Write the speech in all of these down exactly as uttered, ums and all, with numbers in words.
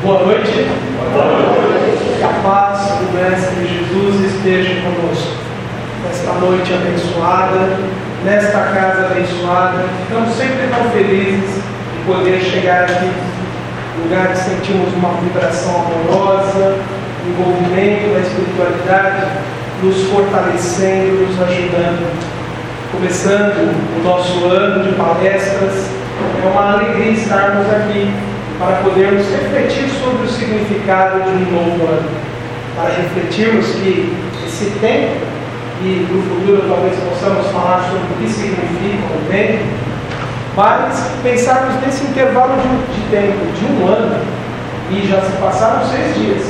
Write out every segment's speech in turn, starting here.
Boa noite. Boa noite. Que a paz do Mestre Jesus esteja conosco. Nesta noite abençoada, nesta casa abençoada, ficamos sempre tão felizes de poder chegar aqui, lugar que sentimos uma vibração amorosa, envolvimento da espiritualidade, nos fortalecendo, nos ajudando. Começando o nosso ano de palestras, é uma alegria estarmos aqui para podermos refletir sobre o significado de um novo ano, para refletirmos que esse tempo, e no futuro talvez possamos falar sobre o que significa o tempo, mas pensarmos nesse intervalo de, de tempo, de um ano, e já se passaram seis dias,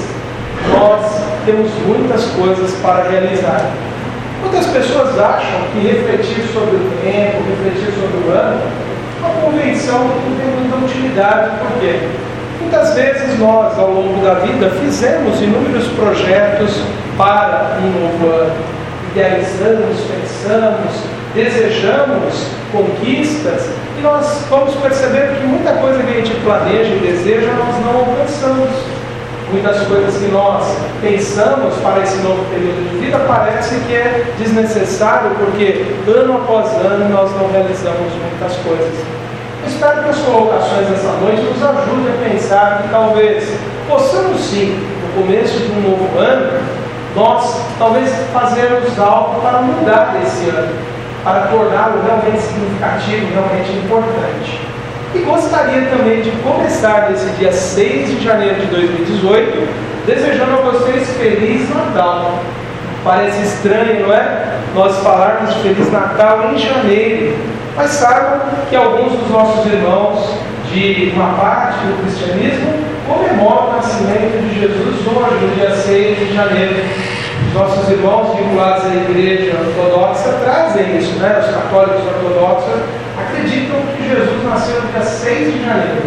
nós temos muitas coisas para realizar. Muitas pessoas acham que refletir sobre o tempo, refletir sobre o ano, é uma convenção que não tem muita utilidade. Por quê? Muitas vezes nós, ao longo da vida, fizemos inúmeros projetos para um novo ano. Idealizamos, pensamos, desejamos conquistas, e nós vamos perceber que muita coisa que a gente planeja e deseja, nós não alcançamos. Muitas coisas que nós pensamos para esse novo período de vida parece que é desnecessário, porque ano após ano nós não realizamos muitas coisas. Eu espero que as colocações dessa noite nos ajudem a pensar que talvez possamos sim, no começo de um novo ano, nós talvez fazermos algo para mudar esse ano, para torná-lo realmente significativo, realmente importante. E gostaria também de começar nesse dia seis de janeiro de dois mil e dezoito, desejando a vocês Feliz Natal. Parece estranho, não é? Nós falarmos de Feliz Natal em janeiro, mas saibam que alguns dos nossos irmãos de uma parte do cristianismo comemoram o nascimento de Jesus hoje, no dia seis de janeiro. Os nossos irmãos vinculados à igreja ortodoxa trazem isso, né? Os católicos ortodoxos acreditam que Jesus nasceu no dia seis de janeiro.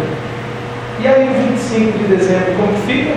E aí, no vinte e cinco de dezembro, como fica?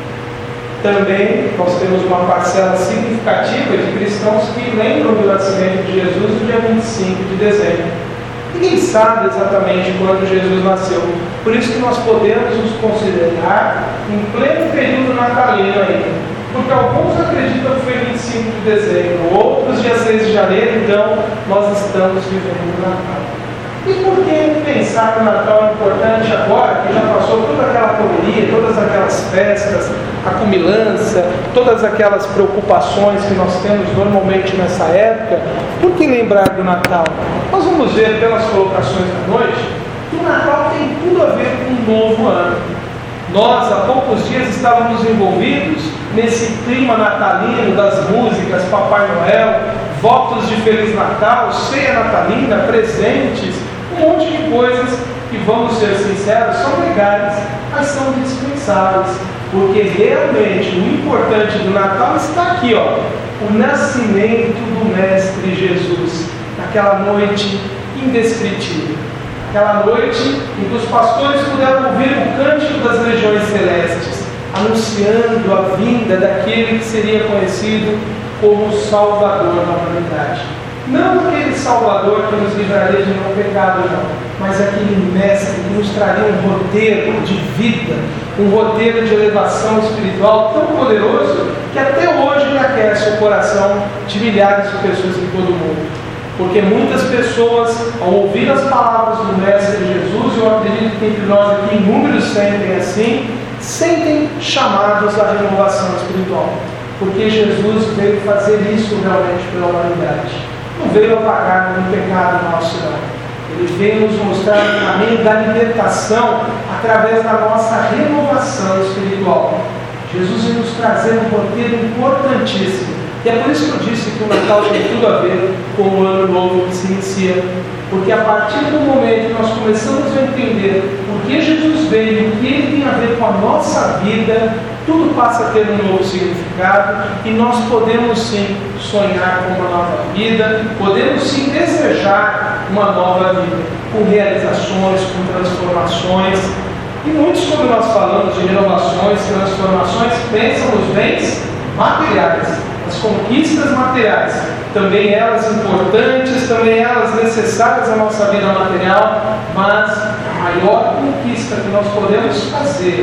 Também nós temos uma parcela significativa de cristãos que lembram do nascimento de Jesus no dia vinte e cinco de dezembro. Ninguém sabe exatamente quando Jesus nasceu. Por isso que nós podemos nos considerar em pleno período natalino ainda. Porque alguns acreditam que foi vinte e cinco de dezembro, outros dia seis de janeiro, então nós estamos vivendo o Natal. E por que pensar que o Natal é importante agora, que já passou toda aquela correria, todas aquelas festas, a cumilança, todas aquelas preocupações que nós temos normalmente nessa época? Por que lembrar do Natal? Nós vamos ver pelas colocações da noite que o Natal tem tudo a ver com um novo ano. Nós, há poucos dias, estávamos envolvidos nesse clima natalino das músicas, Papai Noel, votos de Feliz Natal, ceia natalina, presentes, um monte de coisas que, vamos ser sinceros, são legais, mas são dispensáveis, porque realmente o importante do Natal está aqui, ó, o nascimento do Mestre Jesus, naquela noite indescritível. Aquela noite em que os pastores puderam ouvir o cântico das legiões celestes, anunciando a vinda daquele que seria conhecido como o Salvador da humanidade. Não aquele Salvador que nos livraria de nenhum pecado, não, mas aquele Mestre que nos traria um roteiro de vida, um roteiro de elevação espiritual tão poderoso que até hoje ele aquece o coração de milhares de pessoas em todo o mundo. Porque muitas pessoas, ao ouvir as palavras do Mestre Jesus, eu acredito que entre nós aqui inúmeros sentem assim, sentem chamados à renovação espiritual. Porque Jesus veio fazer isso realmente pela humanidade. Não veio apagar nenhum pecado nosso, não. Ele veio nos mostrar o caminho da libertação através da nossa renovação espiritual. Jesus veio nos trazer um roteiro importantíssimo. E é por isso que eu disse que o Natal tem tudo a ver com o ano novo que se inicia. Porque a partir do momento que nós começamos a entender por que Jesus veio, o que ele tem a ver com a nossa vida, tudo passa a ter um novo significado e nós podemos sim sonhar com uma nova vida, podemos sim desejar uma nova vida, com realizações, com transformações. E muitos, quando nós falamos de renovações, transformações, pensam nos bens materiais, as conquistas materiais, também elas importantes, também elas necessárias à nossa vida material, mas a maior conquista que nós podemos fazer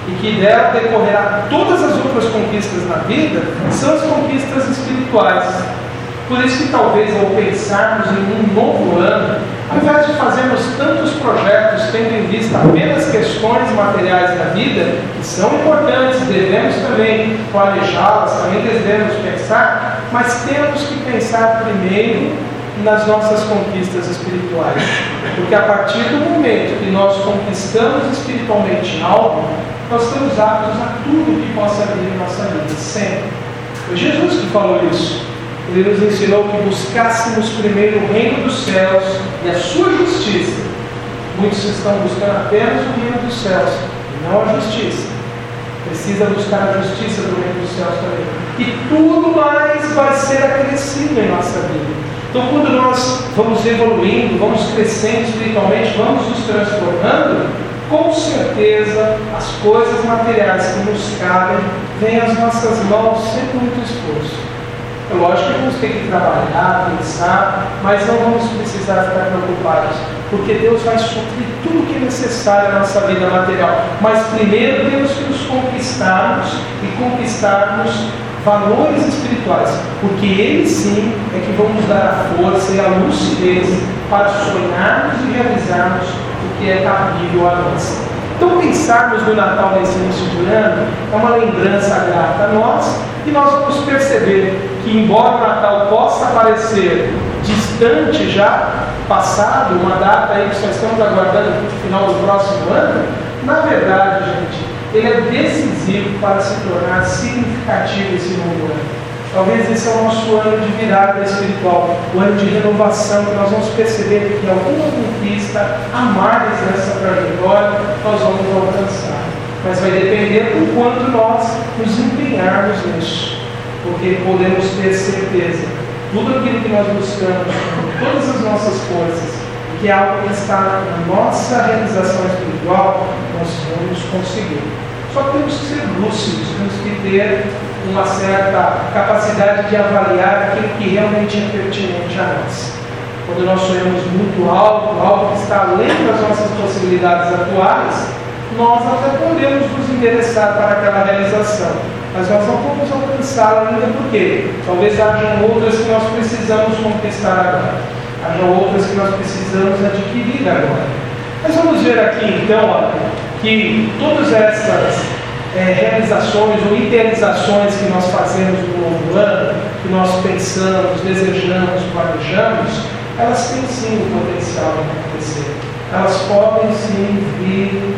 e que dela decorrerá todas as outras conquistas na vida, são as conquistas espirituais. Por isso que talvez ao pensarmos em um novo ano, ao invés de fazermos tantos projetos tendo em vista apenas questões materiais da vida, que são importantes, devemos também planejá-las, também devemos pensar, mas temos que pensar primeiro nas nossas conquistas espirituais. Porque a partir do momento que nós conquistamos espiritualmente algo, nós estamos aptos a tudo que possa vir em nossa vida, sempre. Foi Jesus que falou isso. Ele nos ensinou que buscássemos primeiro o reino dos céus e a sua justiça. Muitos estão buscando apenas o reino dos céus, e não a justiça. Precisa buscar a justiça do reino dos céus também. E tudo mais vai ser acrescido em nossa vida. Então, quando nós vamos evoluindo, vamos crescendo espiritualmente, vamos nos transformando, com certeza as coisas materiais que nos cabem vêm às nossas mãos sem muito esforço. É lógico que vamos ter que trabalhar, pensar, mas não vamos precisar ficar preocupados, porque Deus vai suprir tudo o que é necessário na nossa vida material. Mas primeiro temos que nos conquistarmos e conquistarmos valores espirituais, porque eles sim é que vão nos dar a força e a lucidez para sonharmos e realizarmos o que é cabível a nós. Então, pensarmos no Natal nesse início de ano é uma lembrança grata a nós, e nós vamos perceber que, embora o Natal possa parecer distante já, passado, uma data aí que só estamos aguardando no final do próximo ano, na verdade, gente, ele é decisivo para se tornar significativo esse novo ano. Talvez esse é o nosso ano de virada espiritual, o ano de renovação, que nós vamos perceber que alguma conquista a mais nessa trajetória nós vamos alcançar. Mas vai depender do quanto nós nos empenharmos nisso, porque podemos ter certeza, tudo aquilo que nós buscamos, com todas as nossas forças, que é algo que está na nossa realização espiritual, nós vamos conseguir. Só que temos que ser lúcidos, temos que ter uma certa capacidade de avaliar aquilo que realmente é pertinente a nós. Quando nós sonhamos muito alto, algo que está além das nossas possibilidades atuais, nós até podemos nos endereçar para aquela realização, mas nós não vamos alcançá-la ainda, porque talvez hajam outras que nós precisamos conquistar agora, hajam outras que nós precisamos adquirir agora. Mas vamos ver aqui então, olha, que todas essas é, realizações ou idealizações que nós fazemos no novo ano, que nós pensamos, desejamos, planejamos, elas têm sim o potencial de acontecer. Elas podem sim vir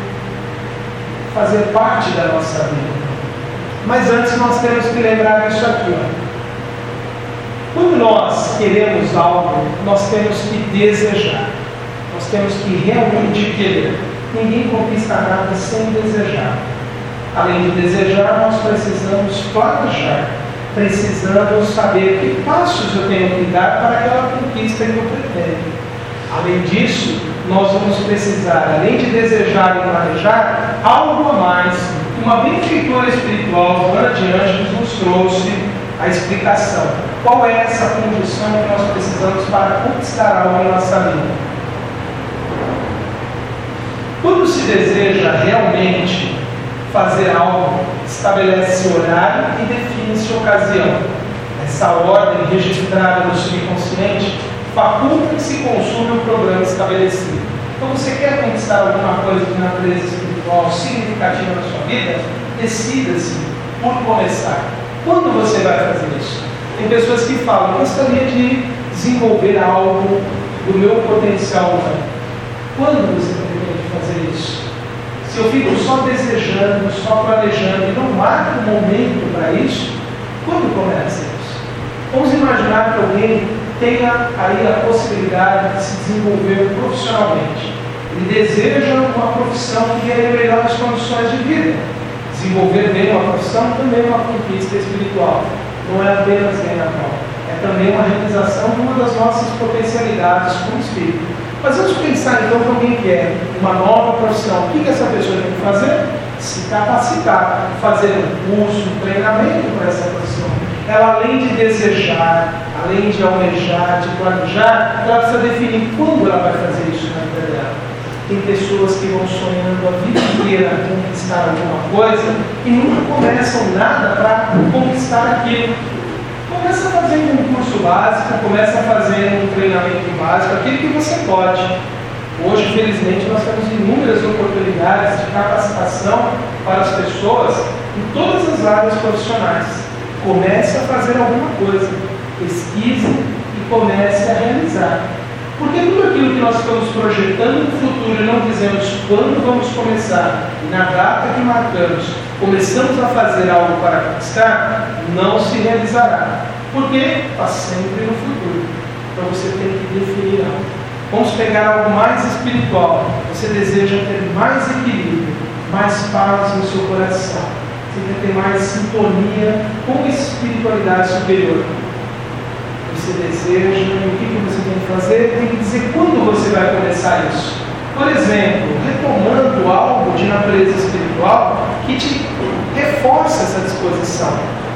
fazer parte da nossa vida. Mas antes nós temos que lembrar disso aqui. Ó. Quando nós queremos algo, nós temos que desejar. Nós temos que realmente querer. Ninguém conquista nada sem desejar. Além de desejar, nós precisamos planejar. Precisamos saber que passos eu tenho que dar para aquela conquista que eu pretendo. Além disso, nós vamos precisar, além de desejar e planejar, algo a mais. Uma benfeitora espiritual, Joana de Ângeles, nos trouxe a explicação. Qual é essa condição que nós precisamos para conquistar algo em nossa vida? Quando se deseja realmente fazer algo, estabelece horário e define-se ocasião. Essa ordem registrada no subconsciente faculta que se consume o programa estabelecido. Então, você quer conquistar alguma coisa de natureza espiritual significativa na sua vida? Decida-se por começar. Quando você vai fazer isso? Tem pessoas que falam, eu gostaria de desenvolver algo do meu potencial humano. Quando você pretende fazer isso? Se eu fico só desejando, só planejando e não marco um momento para isso, quando começa isso? Vamos imaginar que alguém tenha aí a possibilidade de se desenvolver profissionalmente. Ele deseja uma profissão que dê melhores condições de vida. Desenvolver bem uma profissão também é uma conquista espiritual. Não é apenas ganhar mal. É também uma realização de uma das nossas potencialidades como espírito. Mas vamos pensar então que alguém quer uma nova profissão. O que essa pessoa tem que fazer? Se capacitar, fazer um curso, um treinamento para essa profissão. Ela, além de desejar, além de almejar, de planejar, ela precisa definir quando ela vai fazer isso na vida dela. Tem pessoas que vão sonhando a vida inteira conquistar alguma coisa e nunca começam nada para conquistar aquilo. Começa fazendo um curso básico, começa fazendo um treinamento básico, aquilo que você pode. Hoje, felizmente, nós temos inúmeras oportunidades de capacitação para as pessoas em todas as áreas profissionais. Comece a fazer alguma coisa, pesquise e comece a realizar. Porque tudo aquilo que nós estamos projetando no futuro e não dizemos quando vamos começar, e na data que marcamos, começamos a fazer algo para conquistar, não se realizará. Porque está sempre no futuro. Então você tem que definir algo. Vamos pegar algo mais espiritual. Você deseja ter mais equilíbrio, mais paz no seu coração. Você quer ter mais sintonia com a espiritualidade superior. Você deseja, o que você tem que fazer? Tem que dizer quando você vai começar isso. Por exemplo, retomando algo de natureza espiritual que te reforça essa disposição.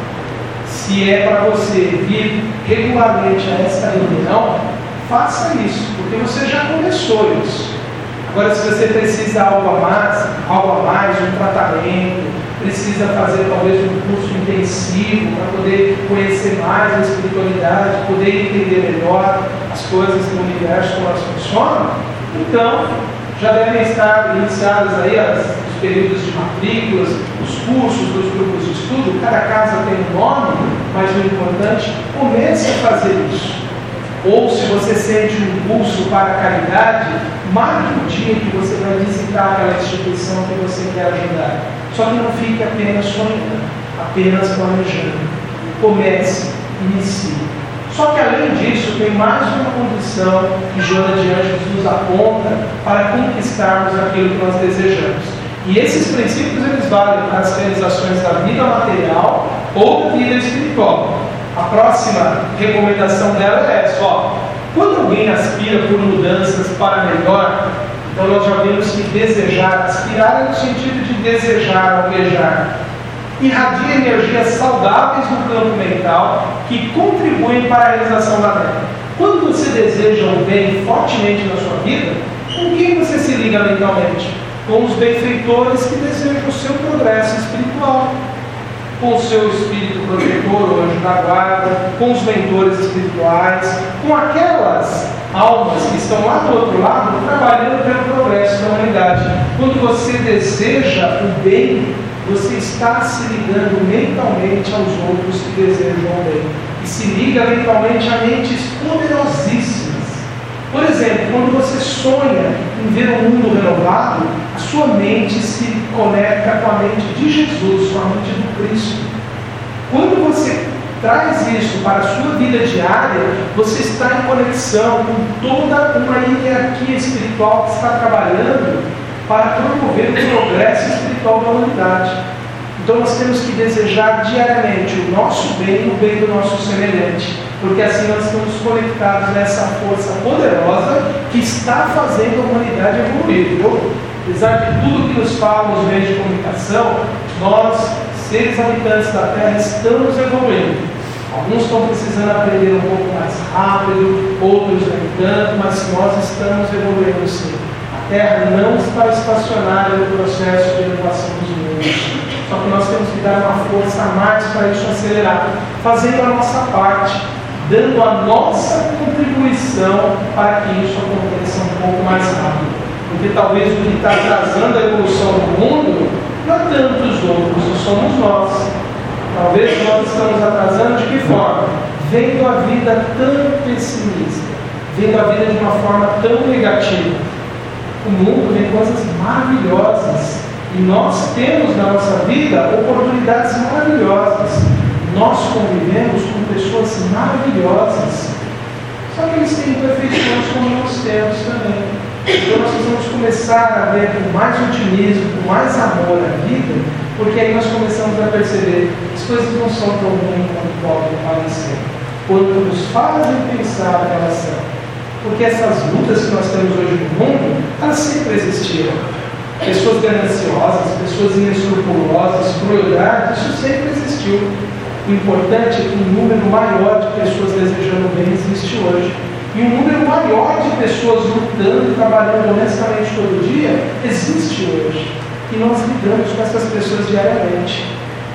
Se é para você vir regularmente a essa reunião, faça isso, porque você já começou isso. Agora, se você precisa de algo a mais, algo a mais, um tratamento, precisa fazer talvez um curso intensivo para poder conhecer mais a espiritualidade, poder entender melhor as coisas do universo, como elas funcionam, então já devem estar iniciados aí as, os períodos de matrículas, os cursos dos grupos de estudo. Cada casa tem um nome, mas o importante, comece a fazer isso. Ou se você sente um impulso para a caridade, marque o dia que você vai visitar aquela instituição que você quer ajudar. Só que não fique apenas sonhando, apenas planejando. Comece, inicie. Só que além disso, tem mais uma condição que Joana de Ângeles nos aponta para conquistarmos aquilo que nós desejamos. E esses princípios eles valem para as realizações da vida material ou da vida espiritual. A próxima recomendação dela é essa, ó. Quando alguém aspira por mudanças para melhor, então nós já vimos que desejar, aspirar é no sentido de desejar, almejar. Irradia energias saudáveis no campo mental que contribuem para a realização da meta. Quando você deseja um bem fortemente na sua vida, com quem você se liga mentalmente? Com os benfeitores que desejam o seu progresso espiritual. Com o seu espírito protetor, o anjo da guarda, com os mentores espirituais, com aquelas almas que estão lá do outro lado, trabalhando pelo progresso da humanidade. Quando você deseja o bem, você está se ligando mentalmente aos outros que desejam o bem. E se liga mentalmente a mentes poderosíssimas. Por exemplo, quando você sonha em ver um mundo renovado, a sua mente se conecta com a mente de Jesus, com a mente do Cristo. Quando você traz isso para a sua vida diária, você está em conexão com toda uma hierarquia espiritual que está trabalhando para promover o progresso espiritual da humanidade. Então nós temos que desejar diariamente o nosso bem e o bem do nosso semelhante, porque assim nós estamos conectados nessa força poderosa que está fazendo a humanidade evoluir. Viu? Apesar de tudo que nos falam os meios de comunicação, nós, seres habitantes da Terra, estamos evoluindo. Alguns estão precisando aprender um pouco mais rápido, outros nem tanto, mas nós estamos evoluindo sim. A Terra não está estacionária no processo de elevação dos mundos. Só que nós temos que dar uma força a mais para isso acelerar, fazendo a nossa parte, dando a nossa contribuição para que isso aconteça um pouco mais rápido. Porque talvez o que está atrasando a evolução do mundo não é tanto os outros, somos nós. Talvez nós estamos atrasando de que forma? Vendo a vida tão pessimista, vendo a vida de uma forma tão negativa. O mundo tem coisas maravilhosas. E nós temos na nossa vida oportunidades maravilhosas. Nós convivemos com pessoas maravilhosas. Só que eles têm imperfeições como nós temos também. Então nós precisamos começar a ver com mais otimismo, com mais amor a vida, porque aí nós começamos a perceber que as coisas não são tão ruins quanto podem parecer, quando nos fazem pensar que elas são. Porque essas lutas que nós temos hoje no mundo, elas sempre existiram. Pessoas gananciosas, pessoas inescrupulosas, crueldade, isso sempre existiu. O importante é que um número maior de pessoas desejando o bem existe hoje. E um número maior de pessoas lutando e trabalhando honestamente todo dia existe hoje. E nós lidamos com essas pessoas diariamente.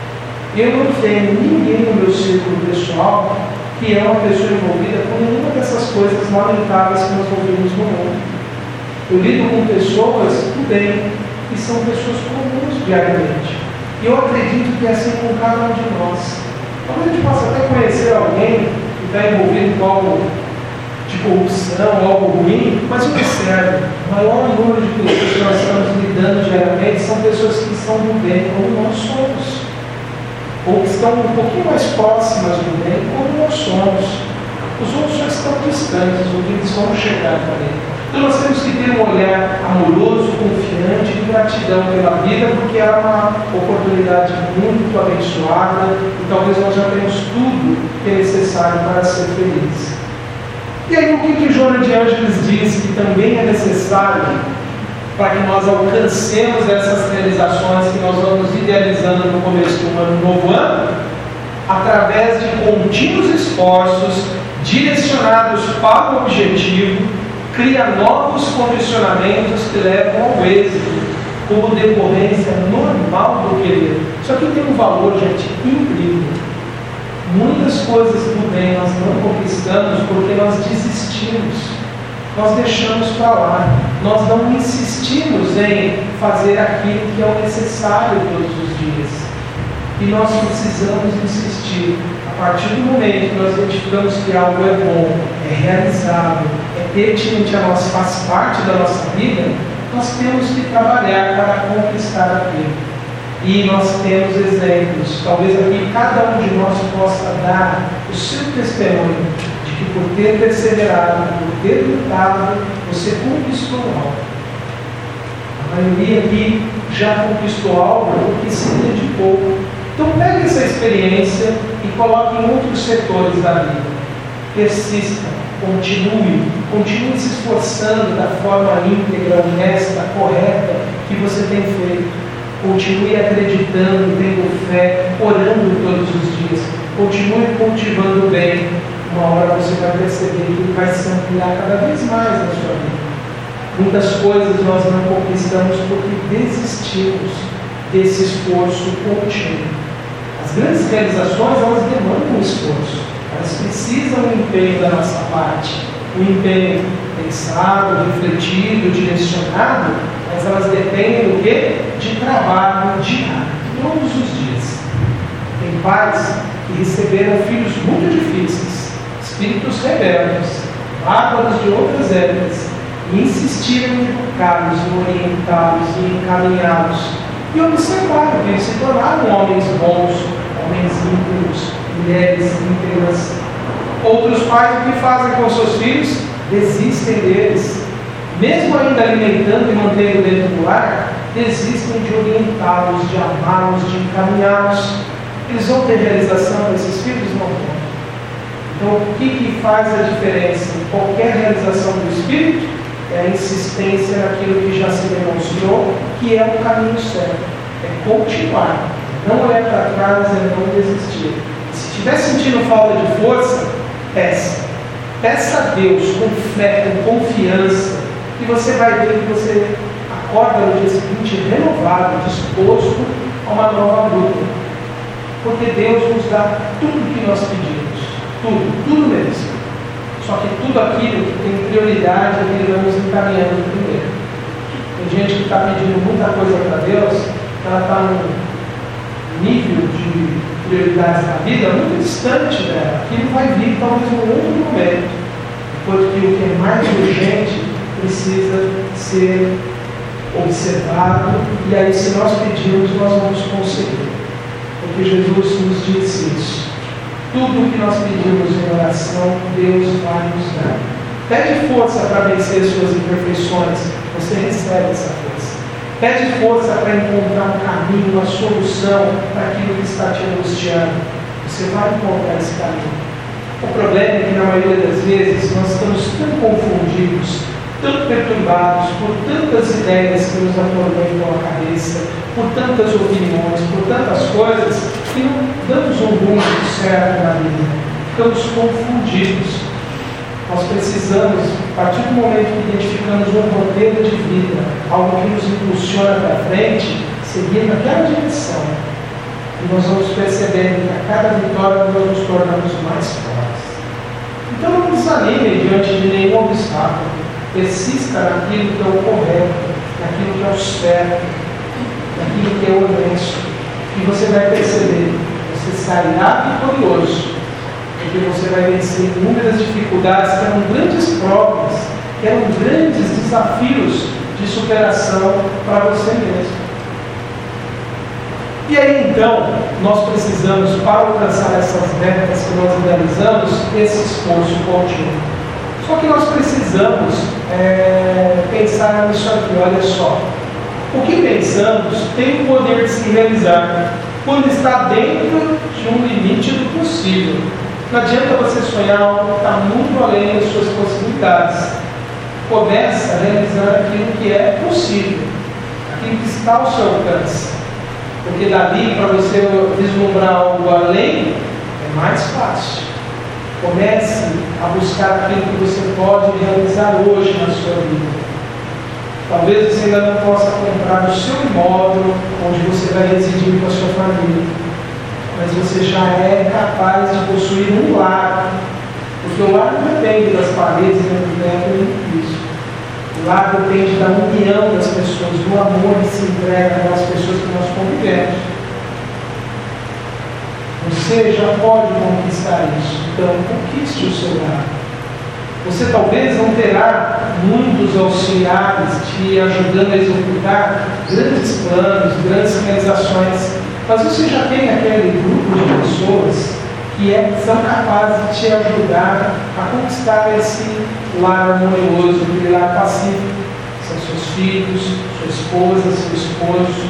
Eu não tenho ninguém no meu círculo pessoal que é uma pessoa envolvida com nenhuma dessas coisas lamentáveis que nós ouvimos no mundo. Eu lido com pessoas do bem, que são pessoas comuns diariamente. E eu acredito que é assim com cada um de nós. Talvez a gente possa até conhecer alguém que está envolvido com algo de corrupção, algo ruim, mas observe, o maior número de pessoas que nós estamos lidando diariamente são pessoas que estão do bem como nós somos. Ou que estão um pouquinho mais próximas do bem, como nós somos. Os outros já estão distantes, os eles vão chegar também. Então nós temos que ter um olhar amoroso, confiante e gratidão pela vida, porque é uma oportunidade muito abençoada e talvez nós já tenhamos tudo que é necessário para ser felizes. E aí o que que Joana de Ângeles diz que também é necessário para que nós alcancemos essas realizações que nós vamos idealizando no começo do ano, novo ano, através de contínuos esforços direcionados para o objetivo, cria novos condicionamentos que levam ao êxito, como decorrência normal do querer. Isso aqui tem um valor, gente, incrível. Muitas coisas do bem nós não conquistamos porque nós desistimos. Nós deixamos para lá, nós não insistimos em fazer aquilo que é o necessário todos os dias. E nós precisamos insistir. A partir do momento que nós identificamos que algo é bom, é realizável, é pertinente a nós, faz parte da nossa vida, nós temos que trabalhar para conquistar aquilo. E nós temos exemplos, talvez aqui cada um de nós possa dar o seu testemunho, que por ter perseverado, por ter lutado, você conquistou algo. A maioria aqui já conquistou algo porque se dedicou. Então pegue essa experiência e coloque em outros setores da vida. Persista, continue, continue se esforçando da forma íntegra, honesta, correta que você tem feito. Continue acreditando, tendo fé, orando todos os dias. Continue cultivando o bem. Uma hora você vai perceber que ele vai se ampliar cada vez mais na sua vida. Muitas coisas nós não conquistamos porque desistimos desse esforço contínuo. As grandes realizações, elas demandam um esforço. Elas precisam do empenho da nossa parte. Um empenho pensado, refletido, direcionado, mas elas dependem do quê? De trabalho diário, todos os dias. Tem pais que receberam filhos muito difíceis, espíritos rebeldes, bárbaros de outras épocas, e insistiram em educá-los, em orientá-los, em encaminhá-los. E observaram que eles se tornaram homens bons, homens íntegros, mulheres íntegras. Outros pais, o que fazem com seus filhos? Desistem deles. Mesmo ainda alimentando e mantendo dentro do lar, desistem de orientá-los, de amá-los, de encaminhá-los. Eles vão ter realização desses filhos? Não vão. Então, o que, que faz a diferença em qualquer realização do Espírito? É a insistência naquilo que já se demonstrou, que é o caminho certo. É continuar. Não olhar para trás, é não desistir. Se estiver sentindo falta de força, peça. Peça a Deus com fé, com confiança, e você vai ver que você acorda no dia seguinte renovado, disposto a uma nova luta. Porque Deus nos dá tudo que nós pedimos. Tudo, tudo mesmo. Só que tudo aquilo que tem prioridade é que Ele vai nos encaminhando primeiro. Tem gente que está pedindo muita coisa para Deus, ela está num nível de prioridades na vida muito distante dela. Aquilo vai vir talvez em um outro momento. Porque o que é mais urgente precisa ser observado, e aí se nós pedirmos, nós vamos conseguir. Porque Jesus nos disse isso. Tudo que nós pedimos em oração, Deus vai nos dar. Pede força para vencer suas imperfeições, você recebe essa força. Pede força para encontrar um caminho, uma solução para aquilo que está te angustiando. Você vai encontrar esse caminho. O problema é que na maioria das vezes nós estamos tão confundidos, tão perturbados por tantas ideias que nos atormentam a cabeça, por tantas opiniões, por tantas coisas, que não damos um rumo certo na vida. Ficamos confundidos. Nós precisamos, a partir do momento que identificamos um roteiro de vida, algo que nos impulsiona para frente, seguir naquela direção. E nós vamos percebendo que a cada vitória nós nos tornamos mais fortes. Então não desanime diante de nenhum obstáculo. Persista naquilo que é o correto, naquilo que é o certo, naquilo que é o honesto. E você vai perceber, você sairá vitorioso, porque você vai vencer inúmeras dificuldades que eram grandes provas, que eram grandes desafios de superação para você mesmo. E aí então, nós precisamos, para alcançar essas metas que nós idealizamos, esse esforço contínuo. Só que nós precisamos é, pensar nisso aqui, olha só. O que pensamos tem o poder de se realizar quando está dentro de um limite do possível. Não adianta você sonhar algo que está muito além das suas possibilidades. Começa a realizar aquilo que é possível, aquilo que está ao seu alcance. Porque dali, para você vislumbrar algo além, é mais fácil. Comece a buscar aquilo que você pode realizar hoje na sua vida. Talvez você ainda não possa comprar o seu imóvel, onde você vai residir com a sua família. Mas você já é capaz de possuir um lar. Porque o lar não depende das paredes, nem do teto, nem do piso. O lar depende da união das pessoas, do amor que se entrega às pessoas que nós convivemos. Você já pode conquistar isso. Então, conquiste o seu lar. Você talvez não terá muitos auxiliares te ajudando a executar grandes planos, grandes realizações, mas você já tem aquele grupo de pessoas que é, são capazes de te ajudar a conquistar esse lar harmonioso, aquele lar pacífico. São seus filhos, sua esposa, seu esposo.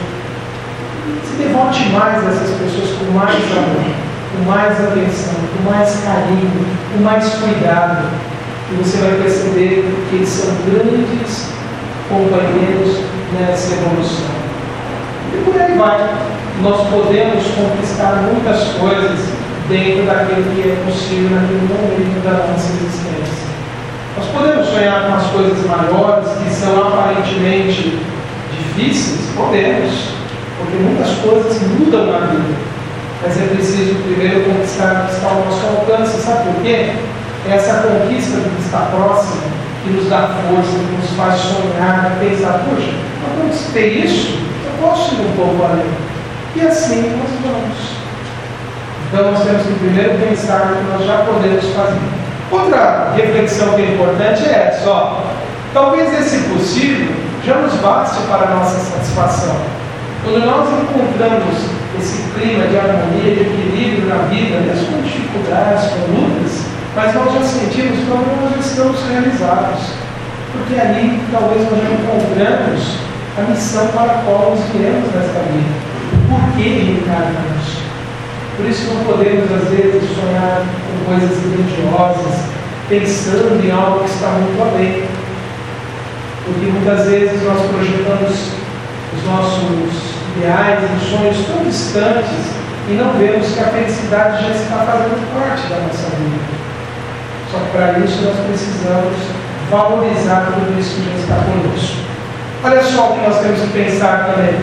Se devote mais a essas pessoas com mais amor, com mais atenção, com mais carinho, com mais cuidado. E você vai perceber que eles são grandes companheiros nessa evolução. E por aí vai. Nós podemos conquistar muitas coisas dentro daquilo que é possível naquele momento da nossa existência. Nós podemos sonhar com as coisas maiores, que são aparentemente difíceis? Podemos, porque muitas coisas mudam na vida. Mas é preciso primeiro conquistar o que está ao nosso alcance. Sabe por quê? É essa conquista do que está próximo que nos dá força, que nos faz sonhar, pensar, puxa, eu conquistei isso, eu posso ir um pouco além. E assim nós vamos. Então nós temos que primeiro pensar no que nós já podemos fazer. Outra reflexão que é importante é essa, ó, talvez esse possível já nos baste para a nossa satisfação. Quando nós encontramos esse clima de harmonia, de equilíbrio na vida, mesmo com dificuldades, com lutas, mas nós já sentimos que nós já estamos realizados. Porque ali talvez nós já encontramos a missão para a qual nós viemos nesta vida. O porquê reencarnamos. Por isso não podemos, às vezes, sonhar com coisas grandiosas, pensando em algo que está muito além. Porque muitas vezes nós projetamos os nossos ideais e sonhos tão distantes e não vemos que a felicidade já está fazendo parte da nossa vida. Só que para isso nós precisamos valorizar tudo isso que já está conosco. Olha só o que nós temos que pensar também.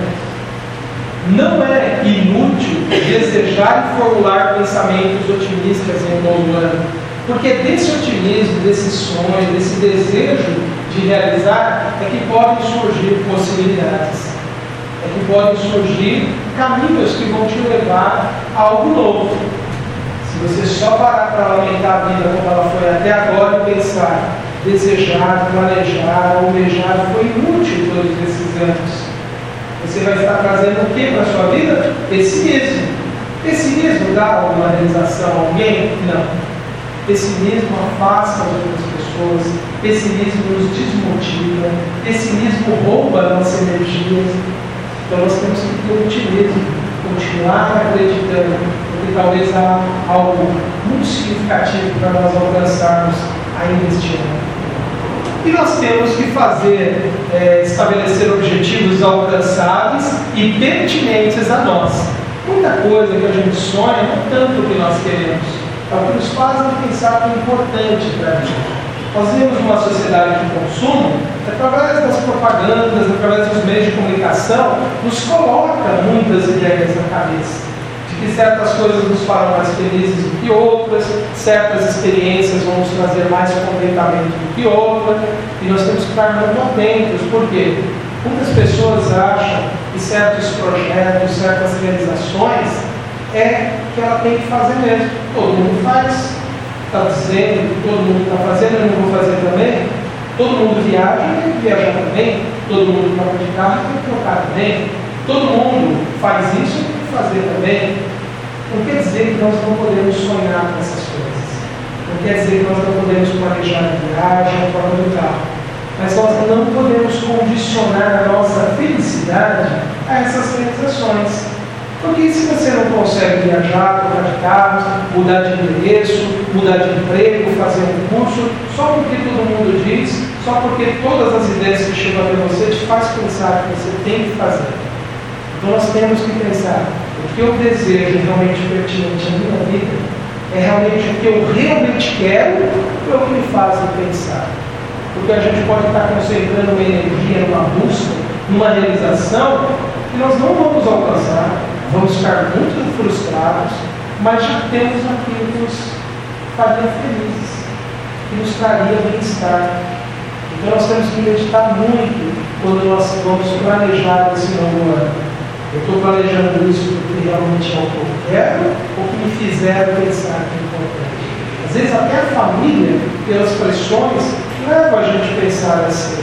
Não é inútil desejar e formular pensamentos otimistas em um novo ano, porque desse otimismo, desse sonho, desse desejo de realizar, é que podem surgir possibilidades, é que podem surgir caminhos que vão te levar a algo novo. Se você só parar para lamentar a vida como ela foi até agora e pensar, desejar, planejar, almejar, foi inútil todos esses anos. Você vai estar trazendo o que para a sua vida? Pessimismo. Pessimismo dá alguma realização a alguém? Não. Pessimismo afasta as outras pessoas, pessimismo nos desmotiva, pessimismo rouba a nossa energia. Então nós temos que ter otimismo, continuar acreditando, porque talvez há algo muito significativo para nós alcançarmos ainda este ano. E nós temos que fazer, é, estabelecer objetivos alcançáveis e pertinentes a nós. Muita coisa que a gente sonha não é tanto o que nós queremos, é o que nos faz pensar que é importante para a gente. Nós vivemos numa sociedade de consumo, através das propagandas, através dos meios de comunicação, nos coloca muitas ideias na cabeça. De que certas coisas nos farão mais felizes do que outras, certas experiências vão nos trazer mais contentamento do que outras, e nós temos que estar muito atentos, porque muitas pessoas acham que certos projetos, certas realizações, é que ela tem que fazer mesmo. Todo mundo faz, está dizendo que todo mundo está fazendo, eu não vou fazer também. Todo mundo viaja, tem que viajar também. Todo mundo troca de carro, tem que trocar também. Todo mundo faz isso, tem que fazer também. Não quer dizer que nós não podemos sonhar com essas coisas. Não quer dizer que nós não podemos planejar a viagem, a forma do carro. Mas nós não podemos condicionar a nossa felicidade a essas realizações. Porque se você não consegue viajar, trocar de carro, mudar de endereço, mudar de emprego, fazer um curso, só porque todo mundo diz, só porque todas as ideias que chegam até você te faz pensar que você tem que fazer. Então nós temos que pensar, o que eu desejo realmente pertinente à minha vida é realmente o que eu realmente quero ou é o que me faz pensar. Porque a gente pode estar concentrando uma energia numa busca, numa realização, que nós não vamos alcançar, vamos ficar muito frustrados, mas já temos aquilo que nos faria felizes, que nos traria bem-estar. Então nós temos que meditar muito quando nós vamos planejar esse novo ano. Eu estou planejando isso porque realmente é o que eu quero ou que me fizeram pensar que é importante. Às vezes até a família, pelas pressões, leva a gente a pensar assim.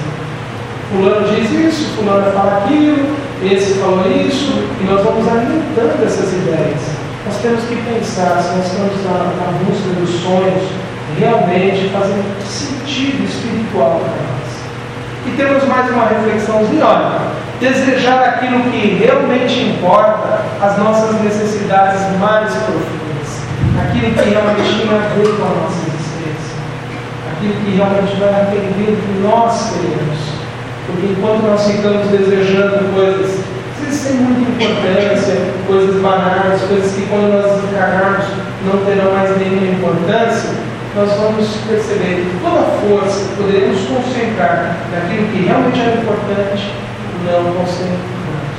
Fulano diz isso, fulano fala aquilo, esse falou isso, e nós vamos alimentando essas ideias. Nós temos que pensar se nós estamos na, na busca dos sonhos realmente fazendo sentido espiritual para nós. E temos mais uma reflexãozinha, olha, desejar aquilo que realmente importa, as nossas necessidades mais profundas, aquilo que realmente tem a ver com a nossa existência, aquilo que realmente vai atender o que nós queremos. Porque enquanto nós ficamos desejando coisas que sem muita importância, coisas banais, coisas que quando nós desencarnarmos não terão mais nenhuma importância, nós vamos perceber que toda a força que poderemos concentrar naquilo que realmente é importante, não concentramos.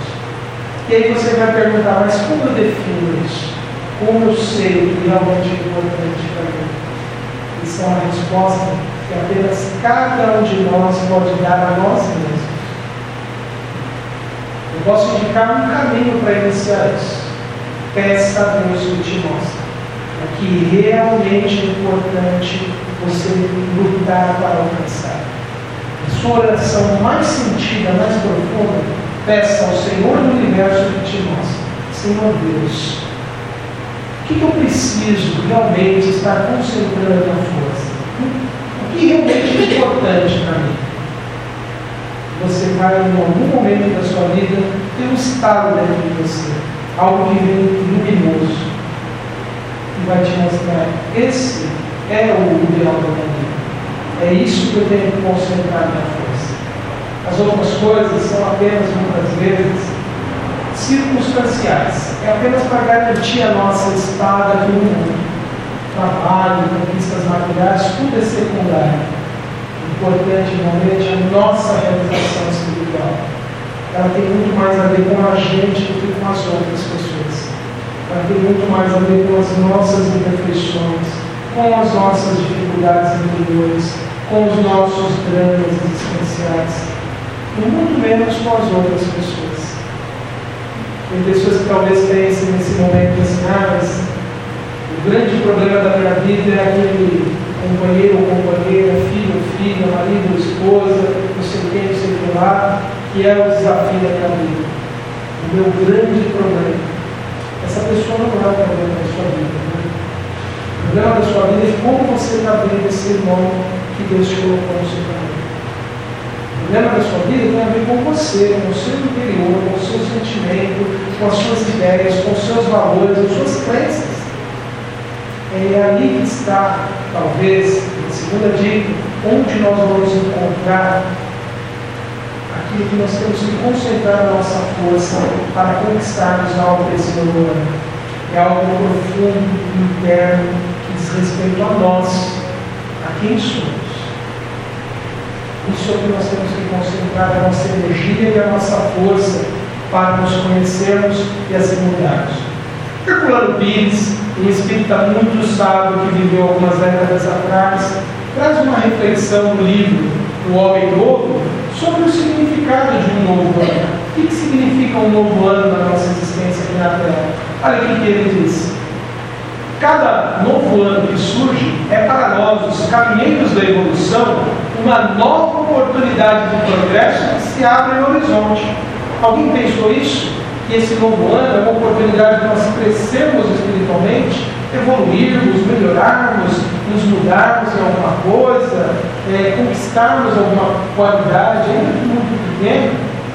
E aí você vai perguntar, mas como eu defino isso? Como eu sei o que realmente é importante para mim? Isso é uma resposta que apenas cada um de nós pode dar a nós mesmos. Eu posso indicar um caminho para iniciar isso. Peça a Deus que te mostre o que realmente é importante você lutar para alcançar. A sua oração mais sentida, mais profunda, peça ao Senhor do Universo que te mostre. Senhor Deus, o que eu preciso realmente estar concentrando a minha força? O que realmente é importante para mim? Você vai, em algum momento da sua vida, ter um estado dentro de você, algo que vem luminoso, que vai te mostrar: esse é o ideal da minha vida. É isso que eu tenho que concentrar minha força. As outras coisas são apenas, muitas vezes, circunstanciais. É apenas para garantir a nossa estada aqui no mundo. Trabalho, conquistas materiais, tudo é secundário. O importante realmente é a nossa realização espiritual. Ela tem muito mais a ver com a gente do que com as outras pessoas. Ela tem muito mais a ver com as nossas imperfeições, com as nossas dificuldades interiores, com os nossos dramas existenciais, e muito menos com as outras pessoas. Tem pessoas que talvez pensem nesse momento assim: ah, mas o grande problema da minha vida é aquele companheiro ou companheira, filho ou filha, marido ou esposa, não sei quem, não sei o que lá, que é o desafio da minha vida. O meu grande problema. Essa pessoa não é o problema da sua vida. Né? O problema da sua vida é como você está vendo esse irmão que Deus te colocou no seu caminho. O problema da sua vida tem a ver com você, com o seu interior, com o seu sentimento, com as suas ideias, com os seus valores, as suas crenças. É ali que está, talvez, a segunda dica, onde nós vamos encontrar aquilo que nós temos que concentrar a nossa força para conquistarmos algo desse novo ano. É algo profundo, interno, que diz respeito a nós, a quem somos. Isso é o que nós temos que concentrar a nossa energia e a nossa força para nos conhecermos e assim mudarmos. Herculano Pires, um espírita muito sábio que viveu algumas décadas atrás, traz uma reflexão no livro O Homem Novo sobre o significado de um novo ano. O que significa um novo ano na nossa existência aqui na Terra? Olha o que ele diz. Cada novo ano que surge é para nós, os caminheiros da evolução, uma nova oportunidade de progresso que se abre no horizonte. Alguém pensou isso? Que esse novo ano é uma oportunidade de nós crescermos espiritualmente, evoluirmos, melhorarmos, nos mudarmos em alguma coisa, é, conquistarmos alguma qualidade, ainda que muito pequena.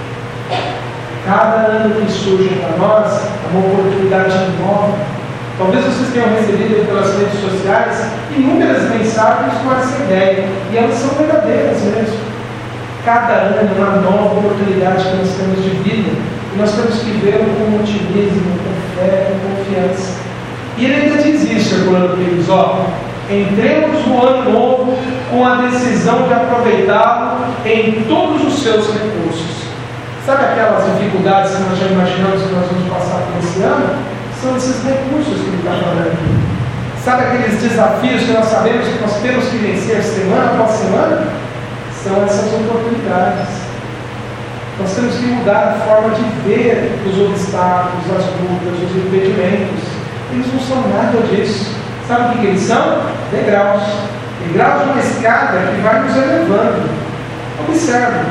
Cada ano que surge para nós é uma oportunidade nova. Talvez vocês tenham recebido pelas redes sociais inúmeras mensagens com essa ideia, e elas são verdadeiras mesmo. Cada ano é uma nova oportunidade que nós temos de vida, e nós temos que vê-lo com otimismo, com fé, com confiança. E ele ainda diz isso, Herculano Pires, ó, entremos no ano novo com a decisão de aproveitá-lo em todos os seus recursos. Sabe aquelas dificuldades que nós já imaginamos que nós vamos passar por esse ano? São esses recursos que ele está falando aqui. Sabe aqueles desafios que nós sabemos que nós temos que vencer semana após semana? São essas oportunidades. Nós temos que mudar a forma de ver os obstáculos, as lutas, os impedimentos. Eles não são nada disso. Sabe o que eles são? Degraus. Degraus de uma escada que vai nos elevando. Observe.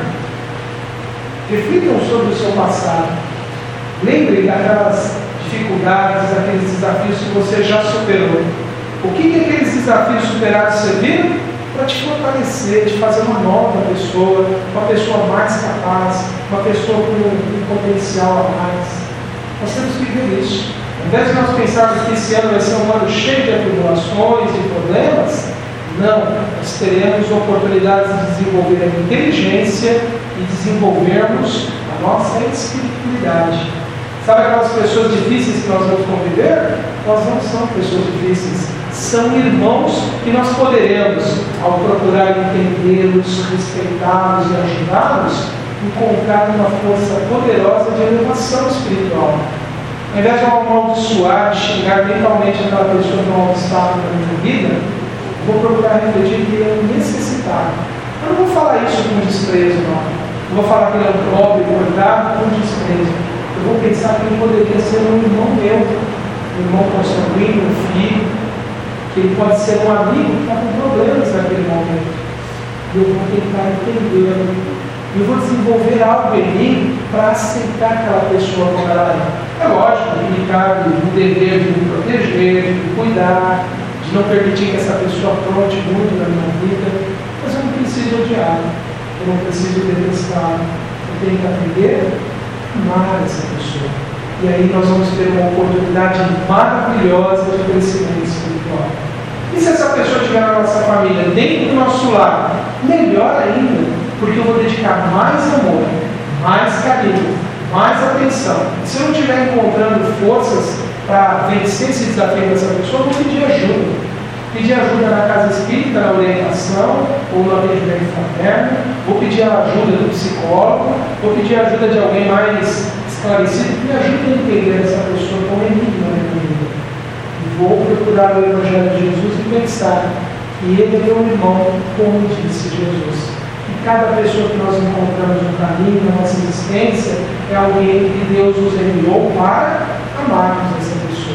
Reflitam sobre o seu passado. Lembrem daquelas dificuldades, daqueles desafios que você já superou. O que, que aqueles desafios superados serviram? Para te fortalecer, te fazer uma nova pessoa, uma pessoa mais capaz, uma pessoa com um potencial a mais. Nós temos que ver isso. Ao invés de nós pensarmos que esse ano vai ser um ano cheio de atribulações e problemas, não, nós teremos oportunidades de desenvolver a inteligência e desenvolvermos a nossa espiritualidade. Sabe aquelas pessoas difíceis que nós vamos conviver? Nós não somos pessoas difíceis. São irmãos que nós poderemos, ao procurar entendê-los, respeitá-los e ajudá-los, encontrar uma força poderosa de elevação espiritual. Ao invés de eu amaldiçoar, de xingar mentalmente aquela pessoa que é um obstáculo na minha vida, eu vou procurar refletir que ele é necessitado. Eu não vou falar isso com desprezo, não. Eu vou falar que ele é um pobre, coitado, com desprezo. Eu vou pensar que ele poderia ser um irmão meu, um irmão consanguíneo, um filho, que ele pode ser um amigo que está com problemas naquele momento. E eu vou tentar entendê-lo. E eu vou desenvolver algo em mim para aceitar aquela pessoa como ela é. É lógico que me cabe o dever de me proteger, de me cuidar, de não permitir que essa pessoa apronte muito na minha vida, mas eu não preciso odiar, eu não preciso detestar, eu tenho que aprender a amar essa pessoa. E aí nós vamos ter uma oportunidade maravilhosa de crescimento espiritual. E se essa pessoa estiver na nossa família, dentro do nosso lar, melhor ainda, porque eu vou dedicar mais amor, mais carinho, mais atenção. Se eu não estiver encontrando forças para vencer esse desafio dessa pessoa, eu vou pedir ajuda. Pedir ajuda na casa espírita, na orientação, ou no atendimento fraterno, vou pedir a ajuda do psicólogo, vou pedir a ajuda de alguém mais esclarecido que me ajude a entender essa pessoa como enigma na minha vida. E vou procurar o Evangelho de Jesus e pensar que ele é meu irmão, como disse Jesus. E cada pessoa que nós encontramos no caminho, na nossa existência, é alguém que Deus nos enviou para amarmos essa pessoa.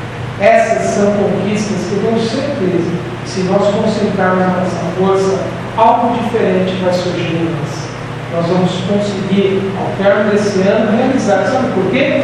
Essas são conquistas que eu tenho certeza, se nós concentrarmos a nossa força, algo diferente vai surgir em nós. Nós vamos conseguir, ao término desse ano, realizar. Sabe por quê?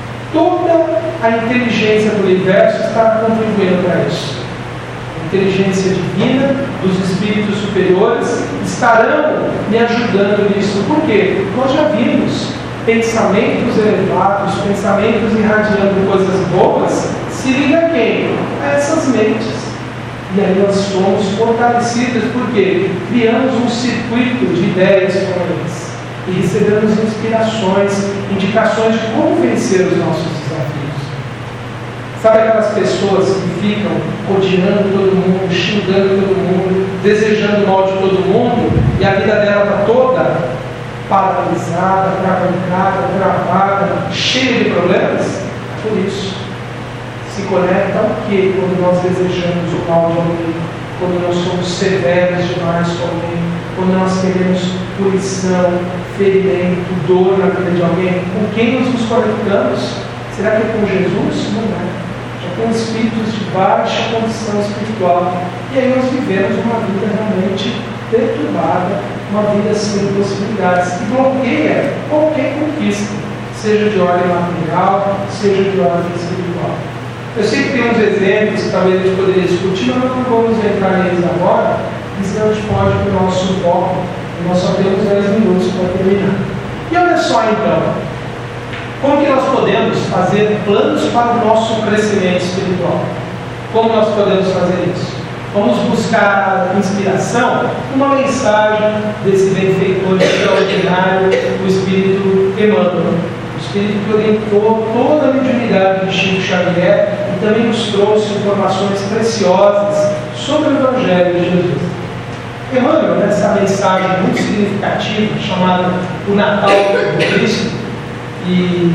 Toda a inteligência do universo está contribuindo para isso. A inteligência divina, dos espíritos superiores, estarão me ajudando nisso. Por quê? Nós já vimos pensamentos elevados, pensamentos irradiando coisas boas, se liga a quem? A essas mentes. E aí nós somos fortalecidos, porque criamos um circuito de ideias com eles. E recebemos inspirações, indicações de como vencer os nossos desafios. Sabe aquelas pessoas que ficam odiando todo mundo, xingando todo mundo, desejando o mal de todo mundo, e a vida dela está toda paralisada, travancada, travada, cheia de problemas? Por isso, se conecta ao que quando nós desejamos o mal de alguém, quando nós somos severos demais com alguém, quando nós queremos punição, ferimento, dor na vida de alguém? Com quem nós nos conectamos? Será que é com Jesus? Não é. Já com espíritos de baixa condição espiritual. E aí nós vivemos uma vida realmente perturbada, uma vida sem possibilidades, que bloqueia qualquer conquista, seja de ordem material, seja de ordem espiritual. Eu sei que tem uns exemplos que talvez a gente poderia discutir, mas não vamos entrar neles agora, e senão a gente pode para o nosso foco, e nós só temos dez minutos para terminar. E olha só então, como que nós podemos fazer planos para o nosso crescimento espiritual? Como nós podemos fazer isso? Vamos buscar inspiração numa mensagem desse benfeitor extraordinário, o Espírito Emmanuel. O Espírito que orientou toda a mediunidade de Chico Xavier e também nos trouxe informações preciosas sobre o Evangelho de Jesus. Emmanuel, nessa mensagem muito significativa, chamada O Natal do Cristo, e,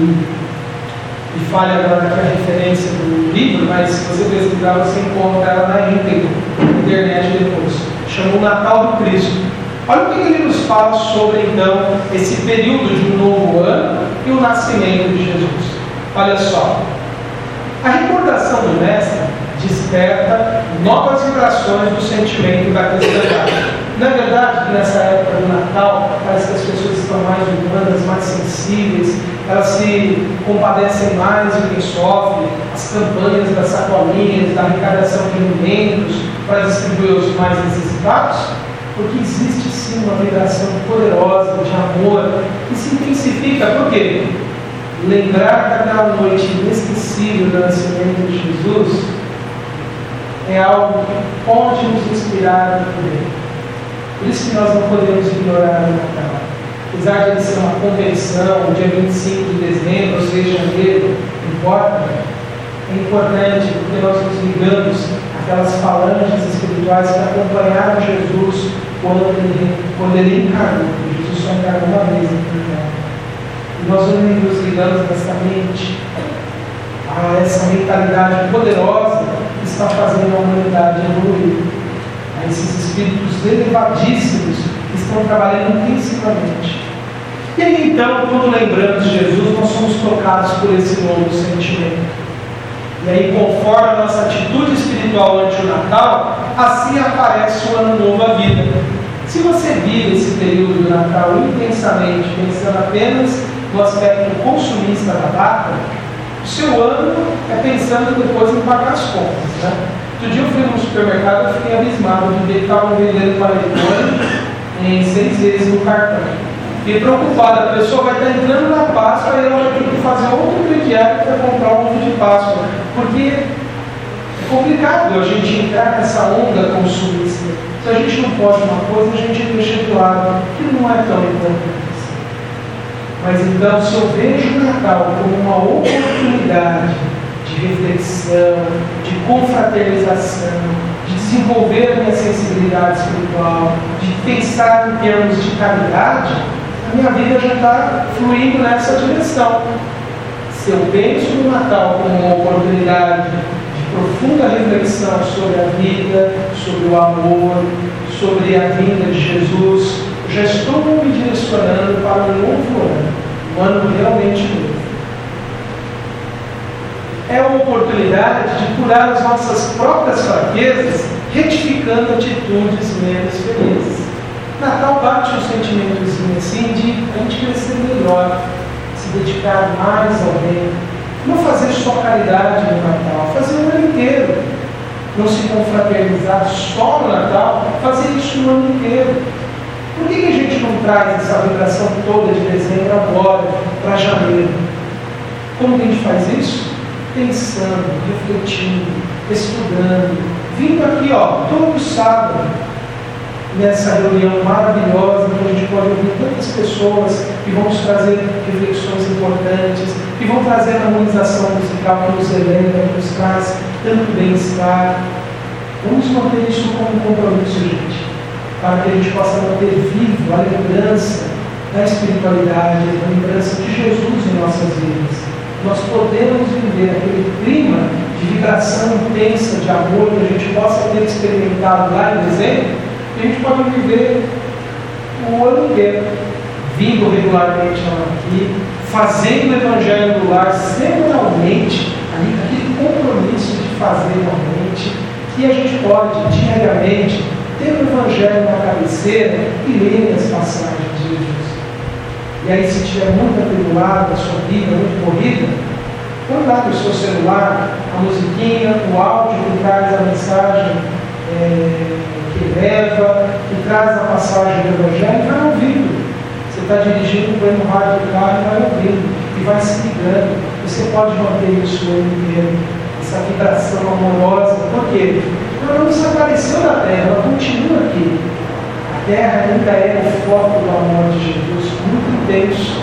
e falha agora aqui a referência do livro, mas se você pesquisar, você encontra ela na íntegra, na internet depois. Chama O Natal do Cristo. Olha o que ele nos fala sobre, então, esse período de um novo ano e o nascimento de Jesus. Olha só. A recordação do Mestre desperta novas vibrações do sentimento da cristandade. Não é verdade que nessa época do Natal parece que as pessoas estão mais humanas, mais sensíveis, elas se compadecem mais de quem sofre, as campanhas das sacolinhas, da arrecadação de alimentos para distribuir os mais necessitados? Porque existe sim uma vibração poderosa de amor que se intensifica. Por quê? Lembrar daquela noite inesquecível do nascimento de Jesus é algo que pode nos inspirar a viver. Por isso que nós não podemos ignorar o Natal. Apesar de ele ser uma convenção, dia vinte e cinco de dezembro, ou seja, janeiro, não importa, é importante porque nós nos ligamos àquelas falanges espirituais que acompanharam Jesus quando ele, quando ele encarnou. Jesus só encarnou uma vez na terra. E nós nos ligamos nessa mente, a essa mentalidade poderosa que está fazendo a humanidade evoluir. A esses espíritos elevadíssimos que estão trabalhando intensivamente. E aí então, quando lembramos de Jesus, nós somos tocados por esse novo sentimento. E aí, conforme a nossa atitude espiritual ante o Natal, assim aparece o ano novo à vida. Se você vive esse período do Natal intensamente, pensando apenas no aspecto consumista da data, o seu ano é pensando depois em pagar as contas, né? Outro dia eu fui no supermercado e fiquei abismado de ver que estavam vendendo panetone em seis vezes no cartão. Fiquei preocupado, a pessoa vai estar entrando na Páscoa e ela vai ter que fazer outro crediário para comprar um ovo de Páscoa. Porque é complicado a gente entrar nessa onda consumista. Se a gente não pode uma coisa, a gente deixa de lado, que não é tão importante. Mas então, se eu vejo o Natal como uma oportunidade de reflexão, de confraternização, de desenvolver a minha sensibilidade espiritual, de pensar em termos de caridade, a minha vida já está fluindo nessa direção. Se eu penso no Natal como uma oportunidade de profunda reflexão sobre a vida, sobre o amor, sobre a vinda de Jesus, já estou me direcionando para um novo ano, um ano realmente novo. É uma oportunidade de curar as nossas próprias fraquezas, retificando atitudes menos felizes. Natal bate um sentimentozinho assim de a gente crescer melhor, se dedicar mais ao bem, não fazer só caridade no Natal, fazer o ano inteiro, não se confraternizar só no Natal, fazer isso no ano inteiro. Por que a gente não traz essa vibração toda de dezembro agora, para janeiro? Como que a gente faz isso? Pensando, refletindo, estudando, vindo aqui, ó, todo sábado, nessa reunião maravilhosa, que a gente pode ouvir tantas pessoas que vão nos trazer reflexões importantes, que vão trazer a harmonização musical que nos eleva, que nos traz tanto bem-estar. Vamos manter isso como um compromisso, gente, para que a gente possa manter vivo a lembrança da espiritualidade, a lembrança de Jesus em nossas vidas. Nós podemos viver aquele clima de vibração intensa, de amor, que a gente possa ter experimentado lá em dezembro, e a gente pode viver o ano inteiro, vindo regularmente aqui, fazendo o Evangelho do Lar semanalmente, ali, aquele compromisso de fazer realmente, que a gente pode, diariamente, ter o Evangelho na cabeceira e ler as passagens de Jesus. E aí, se estiver muito atribulado, a sua vida muito corrida, põe lá no seu celular a musiquinha, o áudio que traz a mensagem é, que leva, que traz a passagem do Evangelho, e vai ouvindo. Você está dirigindo, põe no rádio do carro e vai ouvindo, e vai se ligando. Você pode manter isso o ano inteiro, essa vibração amorosa. Por quê? Ela não desapareceu da terra, ela continua aqui. A terra ainda é o foco do amor de Jesus, muito intenso.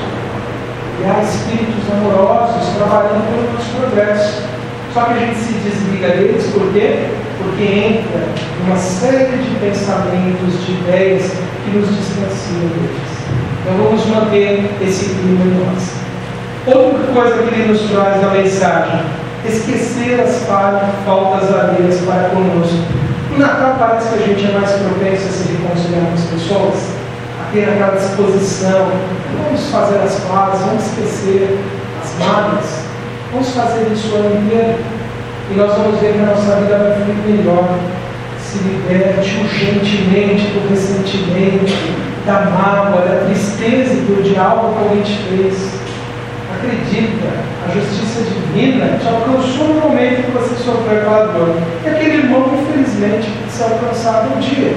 E há espíritos amorosos trabalhando pelo nosso progresso. Só que a gente se desliga deles, por quê? Porque entra uma série de pensamentos, de ideias que nos distanciam deles. Então vamos manter esse clima em nós. Outra coisa que ele nos traz na mensagem: esquecer as faltas alheias para conosco. No Natal parece que a gente é mais propenso a se reconciliar com as pessoas, a ter aquela disposição. Vamos fazer as pazes, vamos esquecer as mágoas, vamos fazer isso o ano inteiro. E nós vamos ver que a nossa vida vai fluir melhor. Se liberte urgentemente do ressentimento, da mágoa, da tristeza e do algo que alguém te fez. Acredita, a justiça divina te alcançou no momento que você sofreu aquela dor. E aquele irmão, infelizmente, se alcançado um dia.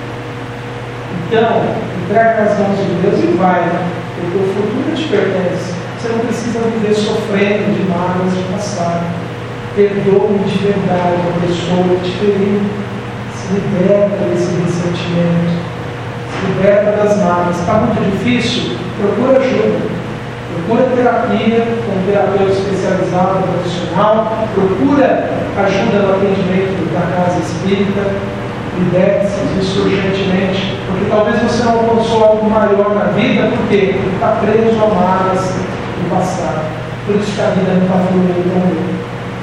Então, entrega nas mãos de Deus e vai, porque o futuro te pertence. Você não precisa viver sofrendo de mágoas de passado. Perdoe de verdade a pessoa que te feriu. Se liberta desse ressentimento. Se liberta das mágoas. Está muito difícil? Procura ajuda. Procura terapia com um terapeuta especializado, profissional. Procura ajuda no atendimento da casa espírita. Liberte-se disso urgentemente, porque talvez você não alcançou algo maior na vida, porque está preso a mágoas do passado. Por isso que a vida não está fluindo tão bem.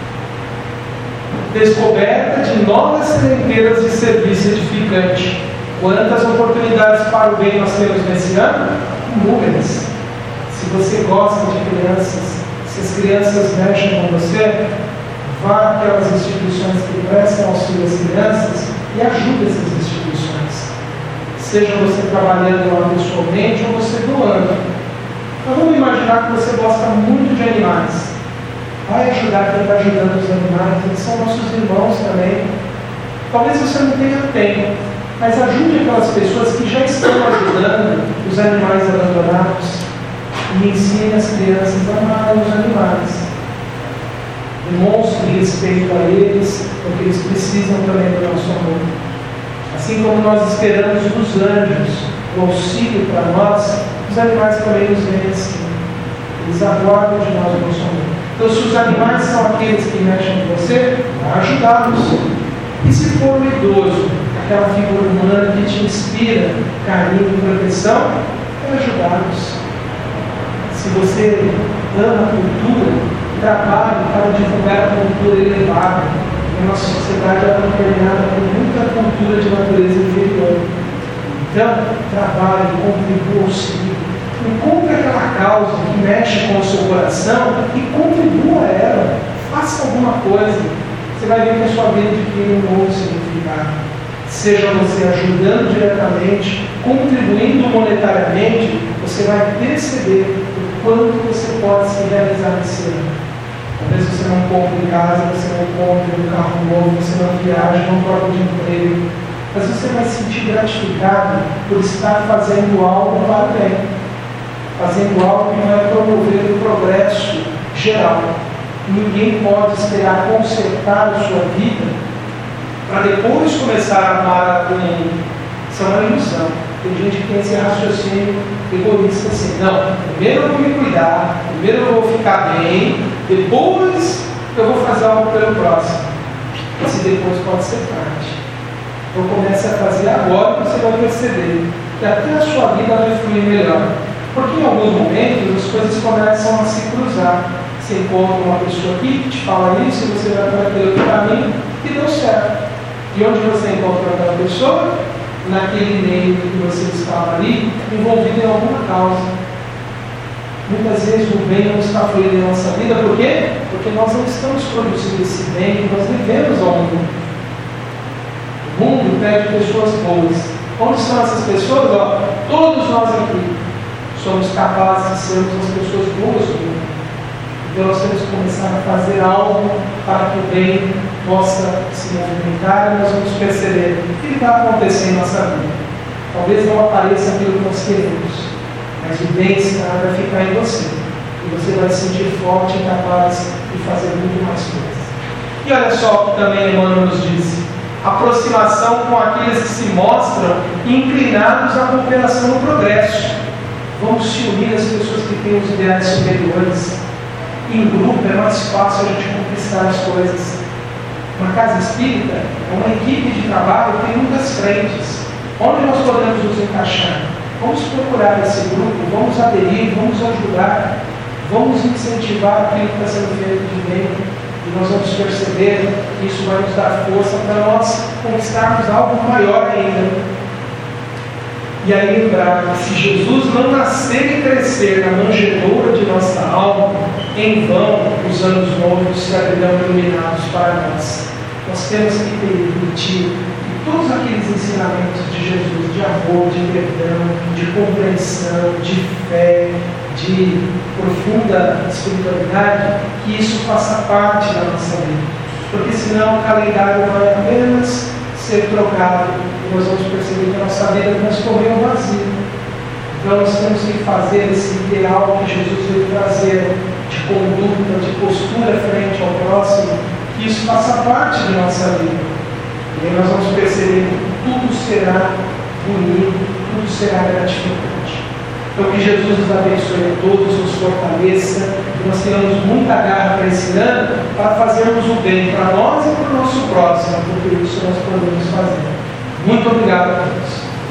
Descoberta de novas sementeiras de serviço edificante. Quantas oportunidades para o bem nós temos nesse ano? Inúmeras. Se você gosta de crianças, se as crianças mexem com você, vá àquelas instituições que prestam auxílio às crianças e ajude essas instituições. Seja você trabalhando lá pessoalmente ou você doando. Então vamos imaginar que você gosta muito de animais. Vai ajudar quem está ajudando os animais, eles são nossos irmãos também. Talvez você não tenha tempo, mas ajude aquelas pessoas que já estão ajudando os animais abandonados e ensine as crianças a amar os animais. Demonstre respeito a eles, porque eles precisam também do nosso amor. Assim como nós esperamos dos anjos o auxílio para nós, os animais também nos vencem. Eles aguardam de nós o nosso amor. Então, se os animais são aqueles que mexem com você, vai ajudá-los. E se for o idoso, aquela figura humana que te inspira carinho e proteção, vai ajudá-los. Se você ama a cultura, trabalhe para divulgar a cultura elevada. A nossa sociedade é permeada por muita cultura de natureza inferior. Então, trabalhe, contribua, auxilie. Encontre aquela causa que mexe com o seu coração e contribua a ela. Faça alguma coisa. Você vai ver que a sua vida adquire um novo significado. Seja você ajudando diretamente, contribuindo monetariamente, você vai perceber o quanto você pode se realizar nesse ano. Talvez você não compre casa, você não compre um carro novo, você não viaje, não troca de emprego, mas você vai se sentir gratificado por estar fazendo algo para o bem, fazendo algo que vai promover o progresso geral. Ninguém pode esperar consertar a sua vida para depois começar a amar o mundo. Isso é uma ilusão. Tem gente que tem esse raciocínio egoísta assim, não, primeiro eu vou me cuidar, primeiro eu vou ficar bem, depois eu vou fazer algo pelo próximo. Esse depois pode ser tarde. Então comece a fazer agora que você vai perceber que até a sua vida vai fluir melhor. Porque em alguns momentos as coisas começam a se cruzar. Você encontra uma pessoa aqui que te fala isso e você vai para aquele outro caminho e deu certo. E onde você encontra aquela pessoa? Naquele meio que você estava ali, envolvido em alguma causa. Muitas vezes o bem não está fluindo em nossa vida, por quê? Porque nós não estamos produzindo esse bem que nós devemos ao mundo. O mundo pede pessoas boas. Onde estão essas pessoas? Ó, todos nós aqui somos capazes de sermos as pessoas boas do mundo. Então nós temos que começar a fazer algo para que o bem possa se movimentar e nós vamos perceber o que está acontecendo em nossa vida. Talvez não apareça aquilo que nós queremos, mas o bem-estar vai ficar em você. E você vai se sentir forte e capaz de fazer muito mais coisas. E olha só o que também Emmanuel nos diz. Aproximação com aqueles que se mostram inclinados à cooperação no progresso. Vamos se unir às pessoas que têm os ideais superiores. Em grupo é mais fácil a gente conquistar as coisas. Uma casa espírita é uma equipe de trabalho que tem muitas frentes. Onde nós podemos nos encaixar? Vamos procurar esse grupo, vamos aderir, vamos ajudar, vamos incentivar aquilo que está sendo feito de bem. E nós vamos perceber que isso vai nos dar força para nós conquistarmos algo maior ainda. E aí lembrar que se Jesus não nascer e crescer na manjedoura de nossa alma, em vão os anos novos se abrirão iluminados para nós. Nós temos que permitir que todos aqueles ensinamentos de Jesus, de amor, de perdão, de compreensão, de fé, de profunda espiritualidade, que isso faça parte da nossa vida. Porque senão o calendário vai apenas ser trocado e nós vamos perceber que a nossa vida transcorreu vazio. Então nós temos que fazer esse ideal que Jesus veio trazer de conduta, de postura frente ao próximo, que isso faça parte de nossa vida. E aí nós vamos perceber que tudo será bonito, tudo será gratificante. Então que Jesus nos abençoe a todos, nos fortaleça, que nós tenhamos muita garra para esse ano, para fazermos o bem para nós e para o nosso próximo, porque isso nós podemos fazer. Muito obrigado a todos.